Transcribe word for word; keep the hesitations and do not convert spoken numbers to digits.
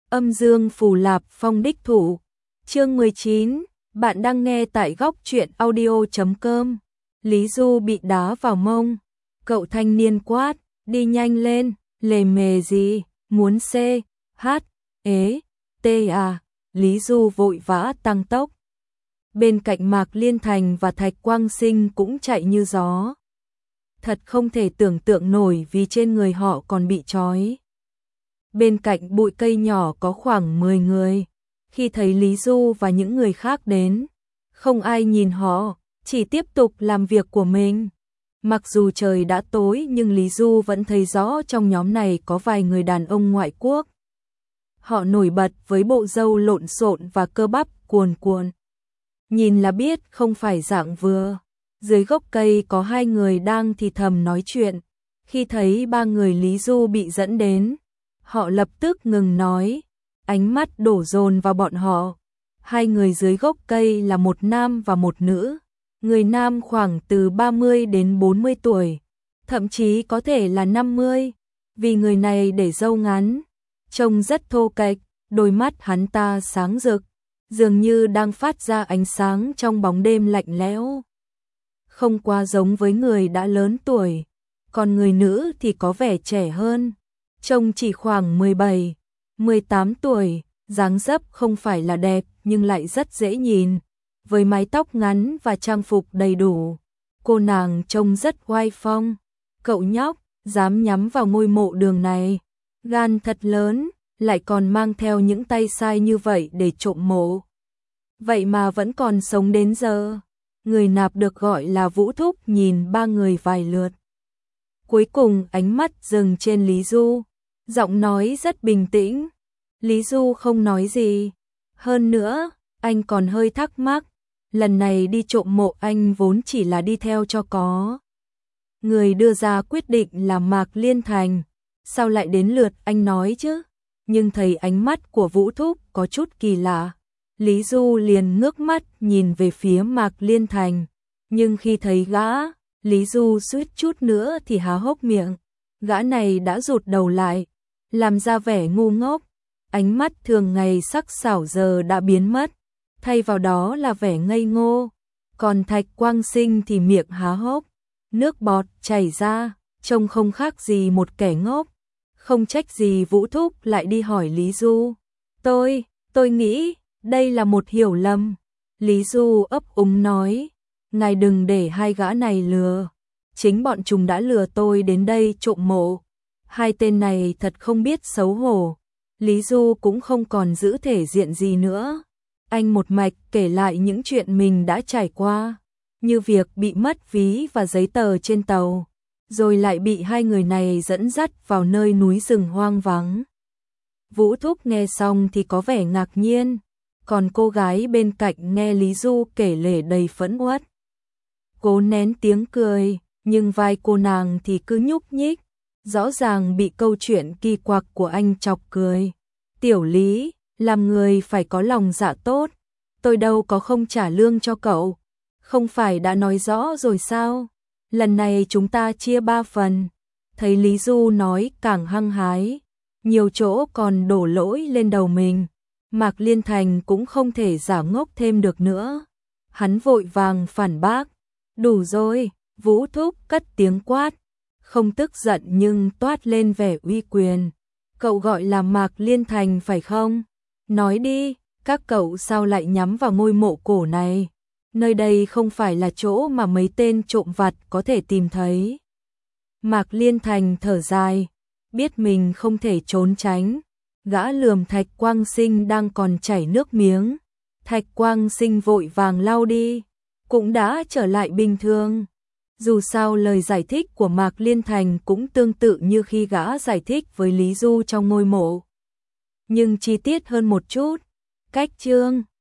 Âm dương phù lạp phong đích thủ. Chương mười chín, bạn đang nghe tại góc truyện audio chấm com. Lý Du bị đá vào mông. Cậu thanh niên quát, đi nhanh lên, lề mề gì, muốn C, H, ế, T à. Lý Du vội vã tăng tốc. Bên cạnh Mạc Liên Thành và Thạch Quang Sinh cũng chạy như gió. Thật không thể tưởng tượng nổi vì trên người họ còn bị trói. Bên cạnh bụi cây nhỏ có khoảng mười người. Khi thấy Lý Du và những người khác đến, không ai nhìn họ, chỉ tiếp tục làm việc của mình. Mặc dù trời đã tối nhưng Lý Du vẫn thấy rõ trong nhóm này có vài người đàn ông ngoại quốc. Họ nổi bật với bộ râu lộn xộn và cơ bắp cuồn cuộn. Nhìn là biết không phải dạng vừa. Dưới gốc cây có hai người đang thì thầm nói chuyện. Khi thấy ba người Lý Du bị dẫn đến, họ lập tức ngừng nói, ánh mắt đổ dồn vào bọn họ. Hai người dưới gốc cây là một nam và một nữ. Người nam khoảng từ ba mươi đến bốn mươi tuổi, thậm chí có thể là năm mươi, vì người này để râu ngắn, trông rất thô kệch, đôi mắt hắn ta sáng rực, dường như đang phát ra ánh sáng trong bóng đêm lạnh lẽo. Không quá giống với người đã lớn tuổi, còn người nữ thì có vẻ trẻ hơn, trông chỉ khoảng mười bảy, mười tám tuổi, dáng dấp không phải là đẹp nhưng lại rất dễ nhìn, với mái tóc ngắn và trang phục đầy đủ. Cô nàng trông rất oai phong. Cậu nhóc, dám nhắm vào ngôi mộ đường này, gan thật lớn, lại còn mang theo những tay sai như vậy để trộm mộ. Vậy mà vẫn còn sống đến giờ. Người nạp được gọi là Vũ Thúc nhìn ba người vài lượt. Cuối cùng ánh mắt dừng trên Lý Du, giọng nói rất bình tĩnh. Lý Du không nói gì. Hơn nữa, anh còn hơi thắc mắc, lần này đi trộm mộ anh vốn chỉ là đi theo cho có. Người đưa ra quyết định là Mạc Liên Thành, sao lại đến lượt anh nói chứ? Nhưng thấy ánh mắt của Vũ Thúc có chút kỳ lạ, Lý Du liền ngước mắt nhìn về phía Mạc Liên Thành, nhưng khi thấy gã, Lý Du suýt chút nữa thì há hốc miệng. Gã này đã rụt đầu lại, làm ra vẻ ngu ngốc, ánh mắt thường ngày sắc sảo giờ đã biến mất, thay vào đó là vẻ ngây ngô. Còn Thạch Quang Sinh thì miệng há hốc, nước bọt chảy ra, trông không khác gì một kẻ ngốc. Không trách gì Vũ Thúc lại đi hỏi Lý Du. Tôi, tôi nghĩ, đây là một hiểu lầm. Lý Du ấp úng nói, ngài đừng để hai gã này lừa. Chính bọn chúng đã lừa tôi đến đây trộm mộ. Hai tên này thật không biết xấu hổ. Lý Du cũng không còn giữ thể diện gì nữa. Anh một mạch kể lại những chuyện mình đã trải qua, như việc bị mất ví và giấy tờ trên tàu, rồi lại bị hai người này dẫn dắt vào nơi núi rừng hoang vắng. Vũ Thúc nghe xong thì có vẻ ngạc nhiên, còn cô gái bên cạnh nghe Lý Du kể lể đầy phẫn uất. Cố nén tiếng cười, nhưng vai cô nàng thì cứ nhúc nhích, rõ ràng bị câu chuyện kỳ quặc của anh chọc cười. Tiểu Lý, làm người phải có lòng dạ tốt, tôi đâu có không trả lương cho cậu, không phải đã nói rõ rồi sao? Lần này chúng ta chia ba phần. Thấy Lý Du nói càng hăng hái, nhiều chỗ còn đổ lỗi lên đầu mình. Mạc Liên Thành cũng không thể giả ngốc thêm được nữa. Hắn vội vàng phản bác. Đủ rồi, Vũ Thúc cất tiếng quát. Không tức giận nhưng toát lên vẻ uy quyền. Cậu gọi là Mạc Liên Thành phải không? Nói đi, các cậu sao lại nhắm vào ngôi mộ cổ này? Nơi đây không phải là chỗ mà mấy tên trộm vặt có thể tìm thấy. Mạc Liên Thành thở dài, biết mình không thể trốn tránh. Gã lườm Thạch Quang Sinh đang còn chảy nước miếng. Thạch Quang Sinh vội vàng lau đi, cũng đã trở lại bình thường. Dù sao lời giải thích của Mạc Liên Thành cũng tương tự như khi gã giải thích với Lý Du trong ngôi mộ, nhưng chi tiết hơn một chút. Cách chương